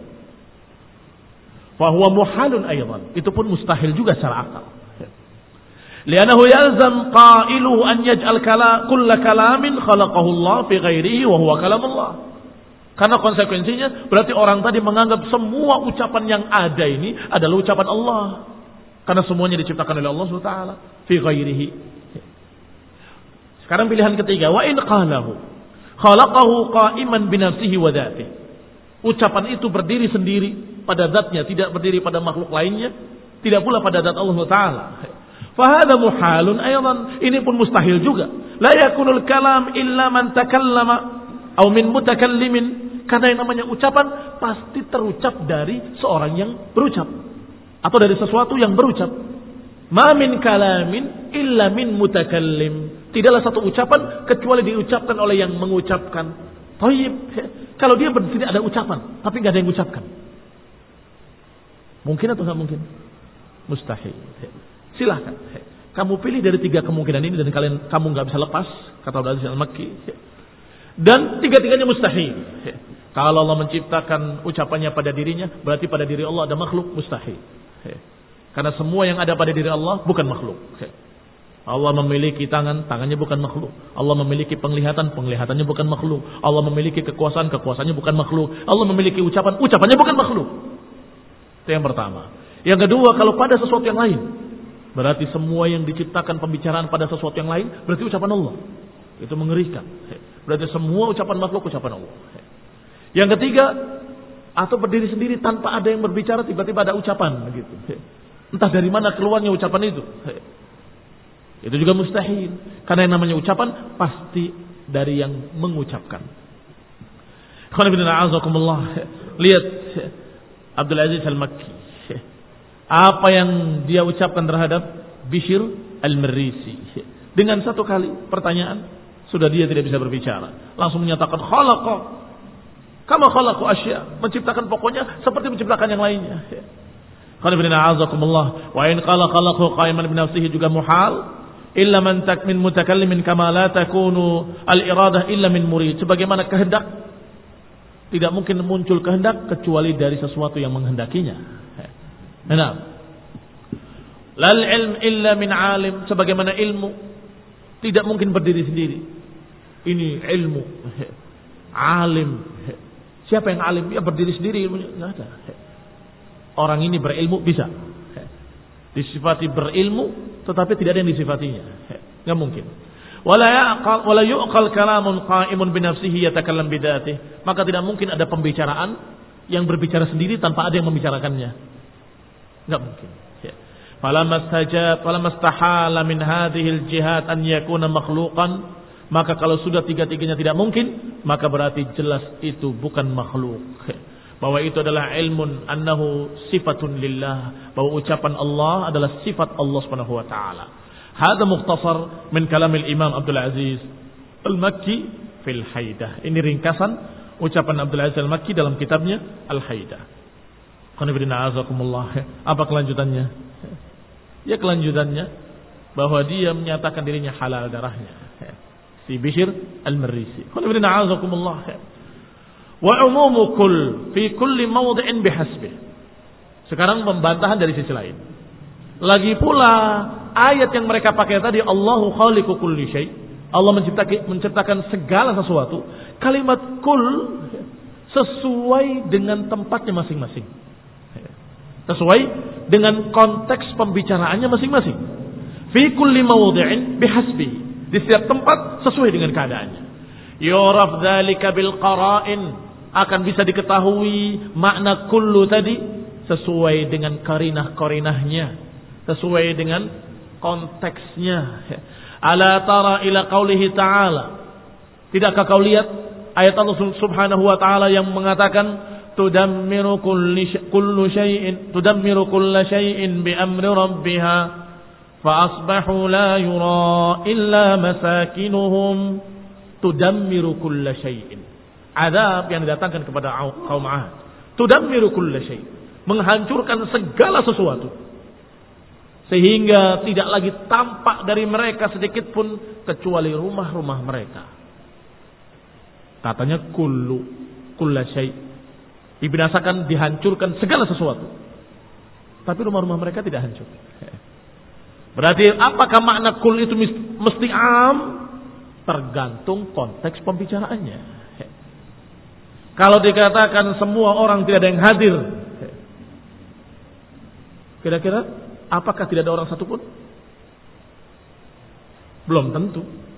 Fahuwa muhalun aydan. Itu pun mustahil juga secara akal. Lianahu yalzam qailuhu an yaj'al kala kulla kalamin khalaqahu Allah fi ghairihi wa huwa kalamullah. Karena konsekuensinya berarti orang tadi menganggap semua ucapan yang ada ini adalah ucapan Allah. Karena semuanya diciptakan oleh Allah subhanahu wa taala fi ghairihi. Sekarang pilihan ketiga, wa in qalahu khalaqahu qa'iman bi nafsihi wa dzatihi. Ucapan itu berdiri sendiri pada zatnya, tidak berdiri pada makhluk lainnya, tidak pula pada zat Allah subhanahu wa taala. Fa hadha muhalun aydan, ini pun mustahil juga. La yakunul kalam illa man takallama aw min mutakallimin, karena yang namanya ucapan pasti terucap dari seorang yang berucap atau dari sesuatu yang berucap. Ma min kalamin illa min mutakallim, tidaklah satu ucapan kecuali diucapkan oleh yang mengucapkan. Thayyib, kalau dia tidak ada ucapan tapi enggak ada yang ucapkan, mungkin atau enggak mungkin? Mustahil. Silahkan kamu pilih dari tiga kemungkinan ini dan kalian kamu enggak bisa lepas, kata Abdul Aziz Al-Makki. Dan tiga-tiganya mustahil. Kalau Allah menciptakan ucapannya pada dirinya, berarti pada diri Allah ada makhluk, mustahil. Karena semua yang ada pada diri Allah bukan makhluk. Allah memiliki tangan, tangannya bukan makhluk. Allah memiliki penglihatan, penglihatannya bukan makhluk. Allah memiliki kekuasaan, kekuasaannya bukan makhluk. Allah memiliki ucapan, ucapannya bukan makhluk. Itu yang pertama. Yang kedua, kalau pada sesuatu yang lain, berarti semua yang diciptakan pembicaraan pada sesuatu yang lain, berarti ucapan Allah. Itu mengerikan. Berarti semua ucapan makhluk, ucapan Allah. Yang ketiga, atau berdiri sendiri tanpa ada yang berbicara, tiba-tiba ada ucapan begitu. Entah dari mana keluarnya ucapan itu. Itu juga mustahil. Karena yang namanya ucapan pasti dari yang mengucapkan. Lihat Abdul Aziz Al-Makki, apa yang dia ucapkan terhadap Bishr Al-Marisi. Dengan satu kali pertanyaan, sudah dia tidak bisa berbicara. Langsung menyatakan khalaqa kama khalaqu asya, menciptakan pokoknya seperti menciptakan yang lainnya. Qul inna a'azakumullah wa in qala khalaqu qa'iman bi nafsihi juga muhal illa man tak min mutakallimin kama la takunu al-iradah illa min murid. Sebagaimana kehendak tidak mungkin muncul kehendak kecuali dari sesuatu yang menghendakinya. Nah, lal ilm illa min alim, sebagaimana ilmu tidak mungkin berdiri sendiri. Ini ilmu alim. Siapa yang alim? Ya berdiri sendiri ilmunya. Tidak ada. Orang ini berilmu bisa disifati berilmu, tetapi tidak ada yang disifatinya. Tidak mungkin. Wala yaqal wala yuqal kalamun qa'imun bi nafsihi yatakallam bi dzatihi. Maka tidak mungkin ada pembicaraan yang berbicara sendiri tanpa ada yang membicarakannya. Tidak mungkin. Falammastajab falammastahala min hadhihi al-jihad an yakuna makhluqan, maka kalau sudah tiga-tiganya tidak mungkin, maka berarti jelas itu bukan makhluk. Bahwa itu adalah ilmun annahu sifatun lillah, bahwa ucapan Allah adalah sifat Allah Subhanahu wa taala. Hadza mukhtasar min kalam al-Imam Abdul Aziz Al-Makki fil Haidah. Ini ringkasan ucapan Abdul Aziz Al-Makki dalam kitabnya Al-Haidah. Apa kelanjutannya? Ya kelanjutannya bahwa dia menyatakan dirinya halal darahnya. Si Bishr Al-Marisi. Wa umumu kull fi kulli mawdi'in bihasbih. Sekarang pembantahan dari sisi lain. Lagi pula ayat yang mereka pakai tadi, Allahu khaliqu kulli syai'. Allah menciptakan menciptakan segala sesuatu. Kalimat kull sesuai dengan tempatnya masing-masing. Sesuai dengan konteks pembicaraannya masing-masing. Fi kulli mawdi'in bihasbih. Di setiap tempat sesuai dengan keadaannya. Yuraf dzalika bil qara'in, akan bisa diketahui makna kullu tadi sesuai dengan qarinah-qarinahnya, sesuai dengan konteksnya. Ala tara ila qaulihi ta'ala, tidakkah kau lihat ayat Allah Subhanahu wa taala yang mengatakan tudammiru kulli kullu syai'in tudammiru kulla syai'in bi amri rabbiha فأصبحوا لا يرى إلا مساكنهم تدمر كل شيء. Azab yang didatangkan kepada kaum 'Ad. Tudammiru kulla syai', menghancurkan segala sesuatu. Sehingga tidak lagi tampak dari mereka sedikit pun kecuali rumah-rumah mereka. Katanya kullu kulla syai', dibinasakan, dihancurkan segala sesuatu. Tapi rumah-rumah mereka tidak hancur. Berarti apakah makna kul itu mesti am? Tergantung konteks pembicaraannya. Kalau dikatakan semua orang tidak ada yang hadir, kira-kira apakah tidak ada orang satupun? Belum tentu.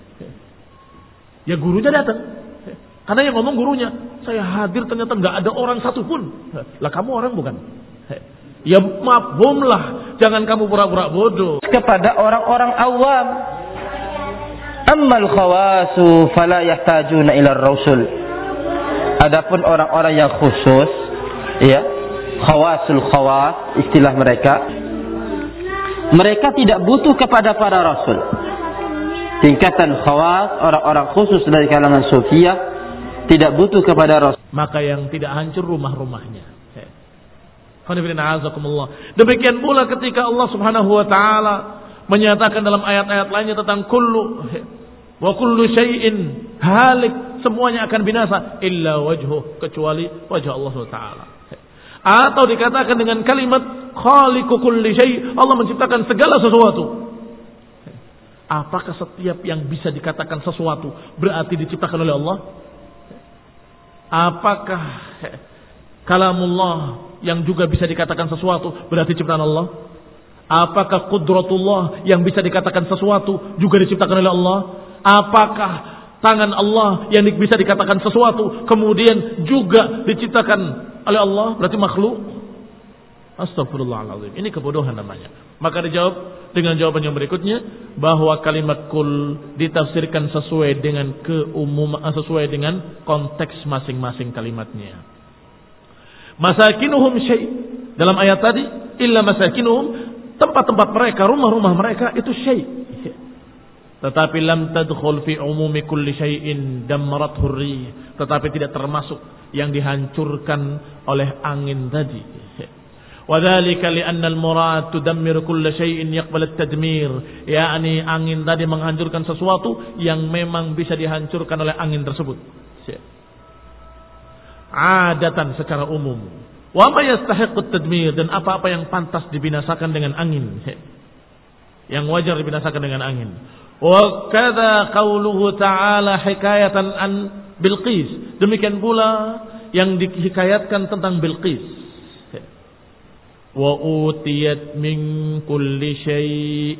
Ya gurunya datang, karena yang ngomong gurunya. Saya hadir ternyata nggak ada orang satupun. Lah kamu orang bukan? Ya mafhumlah, jangan kamu pura-pura bodoh. Kepada orang-orang awam, ammal khawasu fala yahtajuna ila rasul. Adapun orang-orang yang khusus, ya, khawasul khawas istilah mereka, mereka tidak butuh kepada para rasul. Tingkatan khawas, orang-orang khusus dari kalangan sufiyah, tidak butuh kepada rasul. Maka yang tidak hancur rumah-rumahnya. Demikian pula ketika Allah Subhanahu wa taala menyatakan dalam ayat-ayat lainnya tentang kullu wa kullu syai'in halik, semuanya akan binasa illa wajhuh, kecuali wajah Allah Subhanahu wa taala. Atau dikatakan dengan kalimat khaliqu kulli syai', Allah menciptakan segala sesuatu. Apakah setiap yang bisa dikatakan sesuatu berarti diciptakan oleh Allah? Apakah kalamullah yang juga bisa dikatakan sesuatu berarti ciptaan Allah? Apakah qudratullah yang bisa dikatakan sesuatu juga diciptakan oleh Allah? Apakah tangan Allah yang bisa dikatakan sesuatu kemudian juga diciptakan oleh Allah berarti makhluk? Astagfirullahaladzim, ini kebodohan namanya. Maka dijawab dengan jawaban yang berikutnya, bahwa kalimat kul ditafsirkan sesuai dengan keumuman, sesuai dengan konteks masing-masing kalimatnya. Masakinuhum syai', dalam ayat tadi illa masakinuhum, tempat-tempat mereka, rumah-rumah mereka itu syai'. Tetapi lam tadkhul fi umumi kulli syai'in dammarathu rih, tetapi tidak termasuk yang dihancurkan oleh angin tadi. Wa dzalika li'anna al-murad tudammiru kulla syai'in yaqbal at-tadmir, yakni angin tadi menghancurkan sesuatu yang memang bisa dihancurkan oleh angin tersebut. Adatan secara umum. Wa ma yastahiqqu at-tadmir, dan apa-apa yang pantas dibinasakan dengan angin, yang wajar dibinasakan dengan angin. Wa kadza qauluhu ta'ala hikayatan an Bilqis, demikian pula yang dihikayatkan tentang Bilqis. Wa utiyat min kulli syai',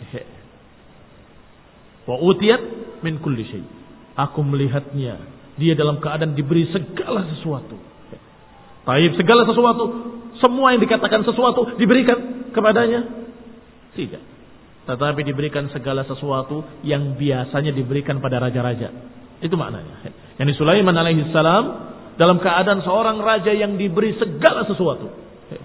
wa utiyat min kulli syai', aku melihatnya, dia dalam keadaan diberi segala sesuatu. Taib, segala sesuatu, semua yang dikatakan sesuatu diberikan kepadanya? Tidak. Tetapi diberikan segala sesuatu yang biasanya diberikan pada raja-raja. Itu maknanya. Yani Sulaiman alaihi salam dalam keadaan seorang raja yang diberi segala sesuatu.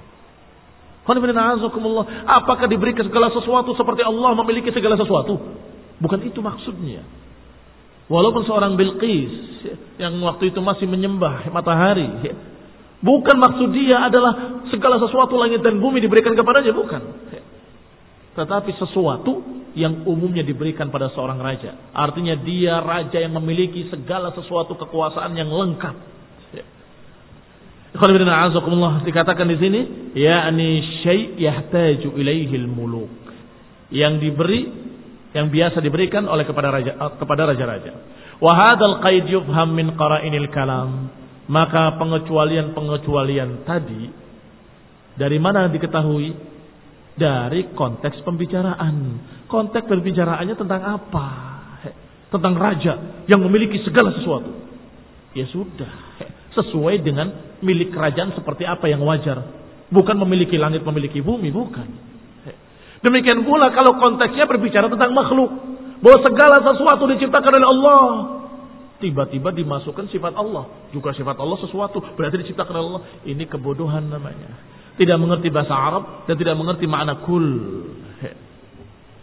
Apakah diberikan segala sesuatu seperti Allah memiliki segala sesuatu? Bukan itu maksudnya. Walaupun seorang Bilqis yang waktu itu masih menyembah matahari, bukan maksud dia adalah segala sesuatu langit dan bumi diberikan kepadanya, bukan. Tetapi sesuatu yang umumnya diberikan pada seorang raja. Artinya dia raja yang memiliki segala sesuatu kekuasaan yang lengkap. Dikatakan di sini, yakni syai' yahtaju ilaihil muluk, yang diberi, yang biasa diberikan oleh kepada raja, kepada raja-raja. Wa hadzal qaid yufham min qara'inil kalam, maka pengecualian-pengecualian tadi dari mana diketahui? Dari konteks pembicaraan. Konteks perbicaraannya tentang apa? Tentang raja yang memiliki segala sesuatu. Ya sudah, sesuai dengan milik kerajaan seperti apa yang wajar. Bukan memiliki langit, memiliki bumi, bukan. Demikian pula kalau konteksnya berbicara tentang makhluk, bahwa segala sesuatu diciptakan oleh Allah, tiba-tiba dimasukkan sifat Allah, juga sifat Allah sesuatu, berarti diciptakan oleh Allah. Ini kebodohan namanya. Tidak mengerti bahasa Arab dan tidak mengerti makna kul.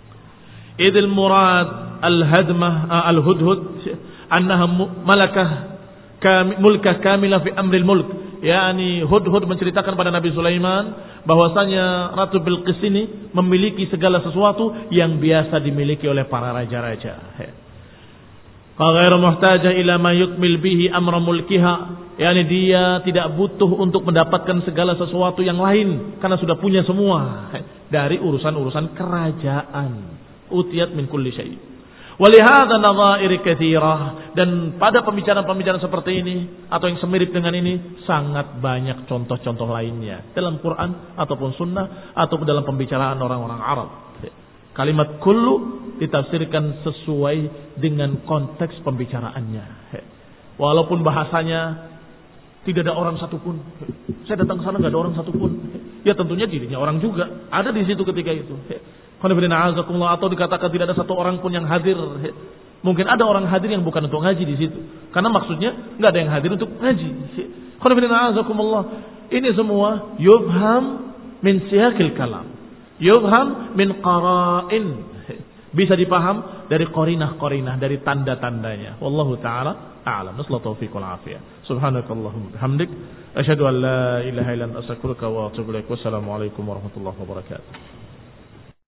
Idil murad al-hadmah al-hudhud annaha malakah mulkah kamilah fi amril mulk. Yani Hudhud menceritakan pada Nabi Sulaiman bahwasanya Ratu Bilqis ini memiliki segala sesuatu yang biasa dimiliki oleh para raja-raja. Ghairu muhtajah ila ma yukmil bihi amra mulkiha. Yani dia tidak butuh untuk mendapatkan segala sesuatu yang lain karena sudah punya semua dari urusan-urusan kerajaan. Utiyat min kulli syai'. Walihada nadhair katsirah, dan pada pembicaraan-pembicaraan seperti ini atau yang semirip dengan ini sangat banyak contoh-contoh lainnya dalam Quran ataupun sunnah atau dalam pembicaraan orang-orang Arab. Kalimat kullu ditafsirkan sesuai dengan konteks pembicaraannya. Walaupun bahasanya tidak ada orang satupun. Saya datang ke sana nggak ada orang satupun. Ya tentunya dirinya orang juga ada di situ ketika itu. Atau dikatakan tidak ada satu orang pun yang hadir. Mungkin ada orang hadir yang bukan untuk ngaji di situ. Karena maksudnya nggak ada yang hadir untuk ngaji. Ini semua yubham min siyaqil kalam. Yubham min qara'in. Bisa dipaham dari qarinah-qarinah, dari tanda-tandanya. Wallahu taala a'lam. Nasallahu taufiq wal afiyah. Subhanakallahumma bihamdik asyhadu an la ilaha illa anta astaghfiruka wa atubu ilaik. Wassalamu alaikum warahmatullahi wabarakatuh.